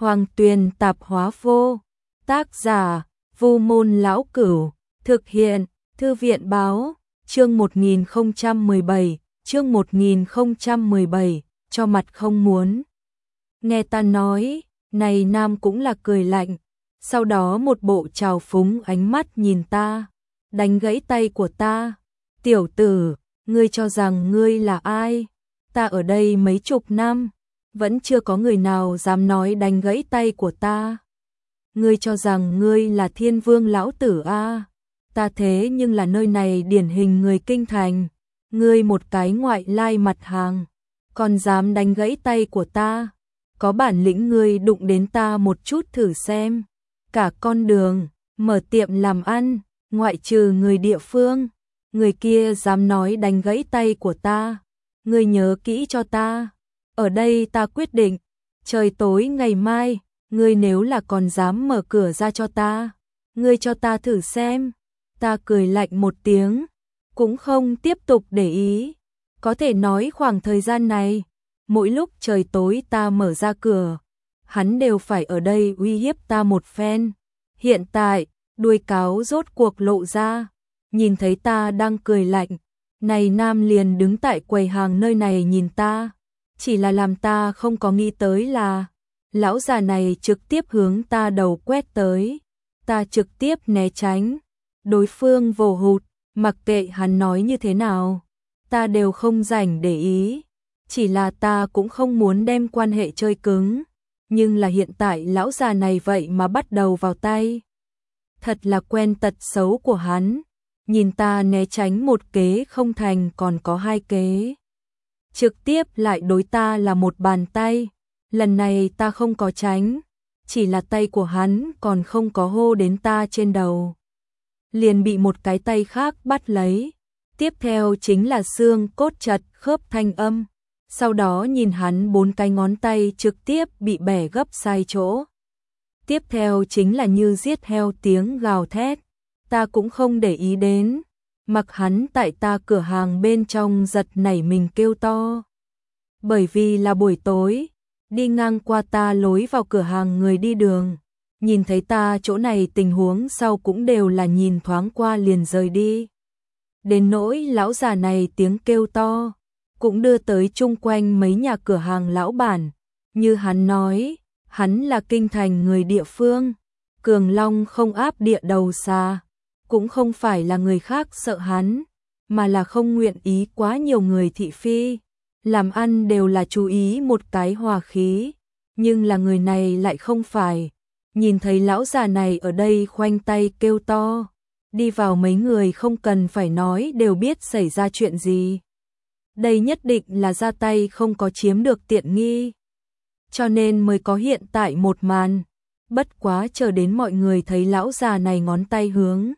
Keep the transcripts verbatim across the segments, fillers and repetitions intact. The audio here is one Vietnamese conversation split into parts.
Hoàng Tuyền Tạp Hóa Vô. Tác giả: Vu Môn Lão Cửu. Thực hiện: Thư viện báo. Chương một nghìn không trăm mười bảy, chương một nghìn không trăm mười bảy, cho mặt không muốn. Nghe ta nói, này nam cũng là cười lạnh, sau đó một bộ trào phúng ánh mắt nhìn ta, đánh gãy tay của ta. Tiểu tử, ngươi cho rằng ngươi là ai? Ta ở đây mấy chục năm, vẫn chưa có người nào dám nói đánh gãy tay của ta. Ngươi cho rằng ngươi là Thiên Vương lão tử a? Ta thế nhưng là nơi này điển hình người kinh thành, ngươi một cái ngoại lai mặt hàng, còn dám đánh gãy tay của ta? Có bản lĩnh ngươi đụng đến ta một chút thử xem. Cả con đường, mở tiệm làm ăn, ngoại trừ người địa phương, người kia dám nói đánh gãy tay của ta. Ngươi nhớ kỹ cho ta. Ở đây ta quyết định, trời tối ngày mai, ngươi nếu là còn dám mở cửa ra cho ta, ngươi cho ta thử xem. Ta cười lạnh một tiếng, cũng không tiếp tục để ý. Có thể nói khoảng thời gian này, mỗi lúc trời tối ta mở ra cửa, hắn đều phải ở đây uy hiếp ta một phen. Hiện tại, đuôi cáo rốt cuộc lộ ra, nhìn thấy ta đang cười lạnh, này nam liền đứng tại quầy hàng nơi này nhìn ta. Chỉ là làm ta không có nghĩ tới là, lão già này trực tiếp hướng ta đầu quét tới. Ta trực tiếp né tránh, đối phương vồ hụt, mặc kệ hắn nói như thế nào, ta đều không rảnh để ý. Chỉ là ta cũng không muốn đem quan hệ chơi cứng, nhưng là hiện tại lão già này vậy mà bắt đầu vào tay. Thật là quen tật xấu của hắn, nhìn ta né tránh một kế không thành còn có hai kế. Trực tiếp lại đối ta là một bàn tay, lần này ta không có tránh, chỉ là tay của hắn còn không có hô đến ta trên đầu, liền bị một cái tay khác bắt lấy. Tiếp theo chính là xương cốt chật khớp thanh âm, sau đó nhìn hắn bốn cái ngón tay trực tiếp bị bẻ gấp sai chỗ. Tiếp theo chính là như giết heo tiếng gào thét, ta cũng không để ý đến, mặc hắn tại ta cửa hàng bên trong giật nảy mình kêu to. Bởi vì là buổi tối, đi ngang qua ta lối vào cửa hàng người đi đường, nhìn thấy ta chỗ này tình huống sau cũng đều là nhìn thoáng qua liền rời đi. Đến nỗi lão già này tiếng kêu to, cũng đưa tới chung quanh mấy nhà cửa hàng lão bản. Như hắn nói, hắn là kinh thành người địa phương, cường long không áp địa đầu xa, cũng không phải là người khác sợ hắn, mà là không nguyện ý quá nhiều người thị phi. Làm ăn đều là chú ý một cái hòa khí, nhưng là người này lại không phải. Nhìn thấy lão già này ở đây khoanh tay kêu to, đi vào mấy người không cần phải nói đều biết xảy ra chuyện gì. Đây nhất định là ra tay không có chiếm được tiện nghi, cho nên mới có hiện tại một màn. Bất quá chờ đến mọi người thấy lão già này ngón tay hướng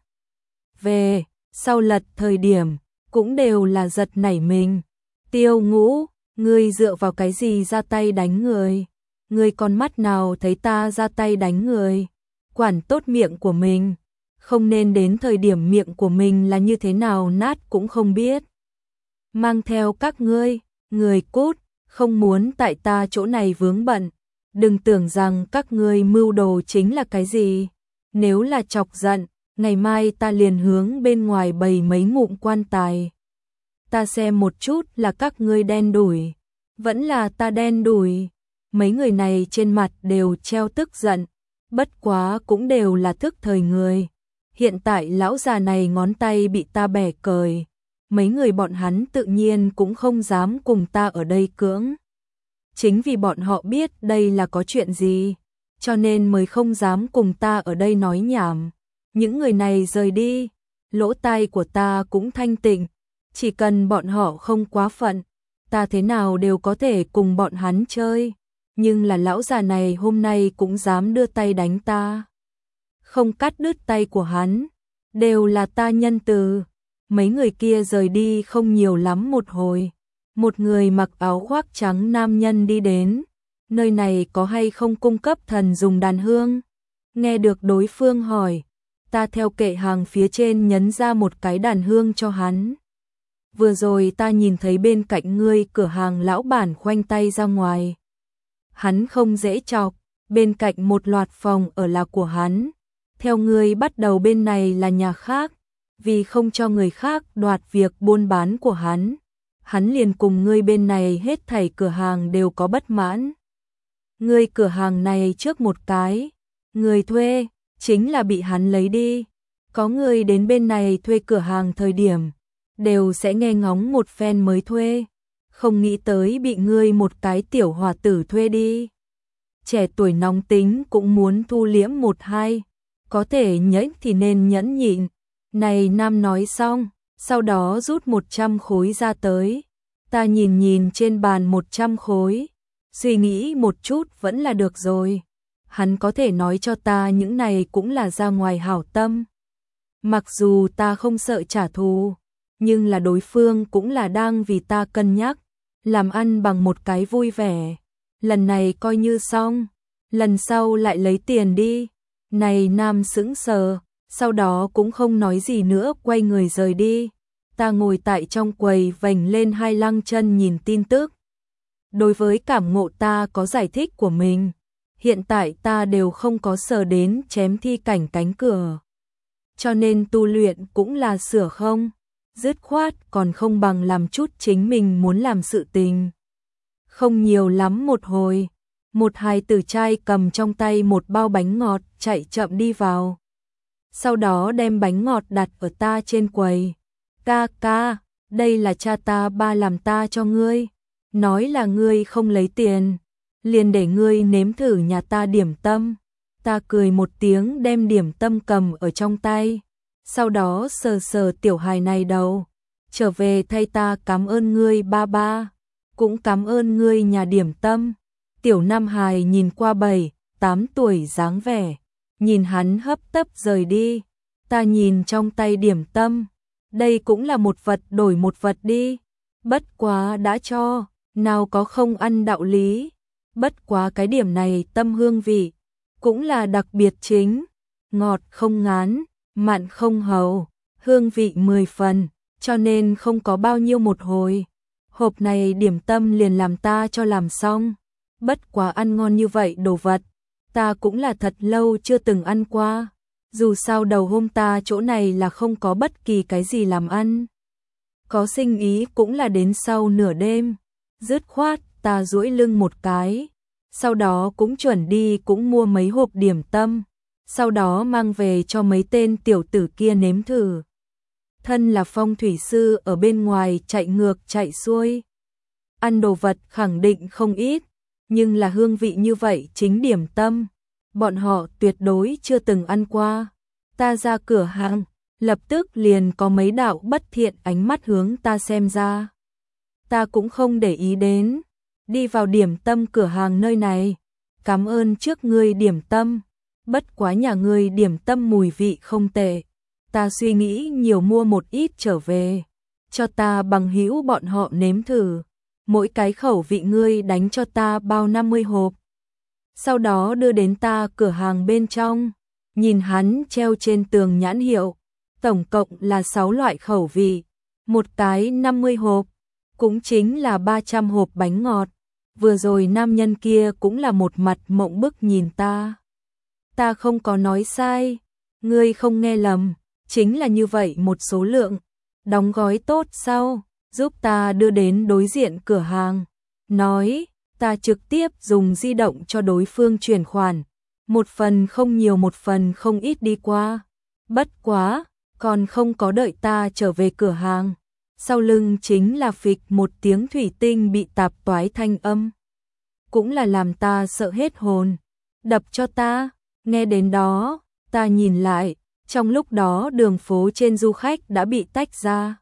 về sau lật thời điểm, cũng đều là giật nảy mình. Tiêu Ngũ, ngươi dựa vào cái gì ra tay đánh người? Ngươi con mắt nào thấy ta ra tay đánh người? Quản tốt miệng của mình, không nên đến thời điểm miệng của mình là như thế nào nát cũng không biết. Mang theo các ngươi, người cút, không muốn tại ta chỗ này vướng bận. Đừng tưởng rằng các ngươi mưu đồ chính là cái gì. Nếu là chọc giận, ngày mai ta liền hướng bên ngoài bày mấy ngụm quan tài. Ta xem một chút là các ngươi đen đủi, vẫn là ta đen đủi. Mấy người này trên mặt đều treo tức giận, bất quá cũng đều là thức thời người. Hiện tại lão già này ngón tay bị ta bẻ cời, mấy người bọn hắn tự nhiên cũng không dám cùng ta ở đây cưỡng. Chính vì bọn họ biết đây là có chuyện gì, cho nên mới không dám cùng ta ở đây nói nhảm. Những người này rời đi, lỗ tai của ta cũng thanh tịnh. Chỉ cần bọn họ không quá phận, ta thế nào đều có thể cùng bọn hắn chơi. Nhưng là lão già này hôm nay cũng dám đưa tay đánh ta. Không cắt đứt tay của hắn, đều là ta nhân từ. Mấy người kia rời đi không nhiều lắm một hồi. Một người mặc áo khoác trắng nam nhân đi đến. Nơi này có hay không cung cấp thần dùng đàn hương? Nghe được đối phương hỏi, ta theo kệ hàng phía trên nhấn ra một cái đàn hương cho hắn. Vừa rồi ta nhìn thấy bên cạnh ngươi cửa hàng lão bản khoanh tay ra ngoài. Hắn không dễ chọc, bên cạnh một loạt phòng ở là của hắn. Theo ngươi bắt đầu bên này là nhà khác, vì không cho người khác đoạt việc buôn bán của hắn. Hắn liền cùng ngươi bên này hết thảy cửa hàng đều có bất mãn. Ngươi cửa hàng này trước một cái, người thuê, chính là bị hắn lấy đi. Có người đến bên này thuê cửa hàng thời điểm, đều sẽ nghe ngóng một phen mới thuê. Không nghĩ tới bị ngươi một cái tiểu hòa tử thuê đi. Trẻ tuổi nóng tính cũng muốn thu liễm một hai. Có thể nhẫn thì nên nhẫn nhịn. Này nam nói xong, sau đó rút một trăm khối ra tới. Ta nhìn nhìn trên bàn một trăm khối, suy nghĩ một chút vẫn là được rồi. Hắn có thể nói cho ta những này cũng là ra ngoài hảo tâm. Mặc dù ta không sợ trả thù, nhưng là đối phương cũng là đang vì ta cân nhắc, làm ăn bằng một cái vui vẻ. Lần này coi như xong, lần sau lại lấy tiền đi. Này nam sững sờ, sau đó cũng không nói gì nữa, quay người rời đi. Ta ngồi tại trong quầy vành lên hai lăng chân nhìn tin tức. Đối với cảm ngộ ta có giải thích của mình. Hiện tại ta đều không có sờ đến chém thi cảnh cánh cửa. Cho nên tu luyện cũng là sửa không. Dứt khoát còn không bằng làm chút chính mình muốn làm sự tình. Không nhiều lắm một hồi. Một hài tử trai cầm trong tay một bao bánh ngọt chạy chậm đi vào. Sau đó đem bánh ngọt đặt ở ta trên quầy. Ca ca, đây là cha ta ba làm ta cho ngươi. Nói là ngươi không lấy tiền, liền để ngươi nếm thử nhà ta điểm tâm. Ta cười một tiếng đem điểm tâm cầm ở trong tay. Sau đó sờ sờ tiểu hài này đầu. Trở về thay ta cảm ơn ngươi ba ba. Cũng cảm ơn ngươi nhà điểm tâm. Tiểu nam hài nhìn qua bảy, tám tuổi dáng vẻ. Nhìn hắn hấp tấp rời đi. Ta nhìn trong tay điểm tâm. Đây cũng là một vật đổi một vật đi. Bất quá đã cho, nào có không ăn đạo lý. Bất quá cái điểm này tâm hương vị, cũng là đặc biệt chính. Ngọt không ngán, mặn không hầu, hương vị mười phần, cho nên không có bao nhiêu một hồi. Hộp này điểm tâm liền làm ta cho làm xong. Bất quá ăn ngon như vậy đồ vật, ta cũng là thật lâu chưa từng ăn qua. Dù sao đầu hôm ta chỗ này là không có bất kỳ cái gì làm ăn. Có sinh ý cũng là đến sau nửa đêm. Dứt khoát ta duỗi lưng một cái. Sau đó cũng chuẩn đi cũng mua mấy hộp điểm tâm. Sau đó mang về cho mấy tên tiểu tử kia nếm thử. Thân là phong thủy sư ở bên ngoài chạy ngược chạy xuôi. Ăn đồ vật khẳng định không ít. Nhưng là hương vị như vậy chính điểm tâm. Bọn họ tuyệt đối chưa từng ăn qua. Ta ra cửa hàng, lập tức liền có mấy đạo bất thiện ánh mắt hướng ta xem ra. Ta cũng không để ý đến. Đi vào điểm tâm cửa hàng nơi này. Cảm ơn trước ngươi điểm tâm. Bất quá nhà ngươi điểm tâm mùi vị không tệ. Ta suy nghĩ nhiều mua một ít trở về. Cho ta bằng hữu bọn họ nếm thử. Mỗi cái khẩu vị ngươi đánh cho ta bao năm mươi hộp. Sau đó đưa đến ta cửa hàng bên trong. Nhìn hắn treo trên tường nhãn hiệu. Tổng cộng là sáu loại khẩu vị. Một cái năm mươi hộp. Cũng chính là ba trăm hộp bánh ngọt. Vừa rồi nam nhân kia cũng là một mặt mộng bức nhìn ta. Ta không có nói sai. Ngươi không nghe lầm. Chính là như vậy một số lượng. Đóng gói tốt sau. Giúp ta đưa đến đối diện cửa hàng. Nói, ta trực tiếp dùng di động cho đối phương chuyển khoản. Một phần không nhiều một phần không ít đi qua. Bất quá, còn không có đợi ta trở về cửa hàng. Sau lưng chính là phịch một tiếng thủy tinh bị tạp toái thanh âm. Cũng là làm ta sợ hết hồn. Đập cho ta, nghe đến đó, ta nhìn lại. Trong lúc đó đường phố trên du khách đã bị tách ra.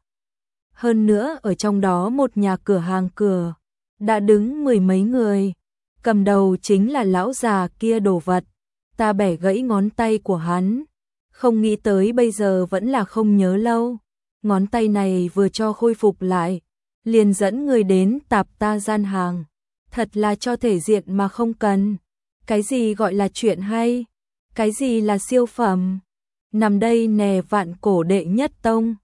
Hơn nữa ở trong đó một nhà cửa hàng cửa, đã đứng mười mấy người. Cầm đầu chính là lão già kia đồ vật. Ta bẻ gãy ngón tay của hắn. Không nghĩ tới bây giờ vẫn là không nhớ lâu. Ngón tay này vừa cho khôi phục lại. Liền dẫn người đến tạp ta gian hàng. Thật là cho thể diện mà không cần. Cái gì gọi là chuyện hay? Cái gì là siêu phẩm? Nằm đây nè vạn cổ đệ nhất tông.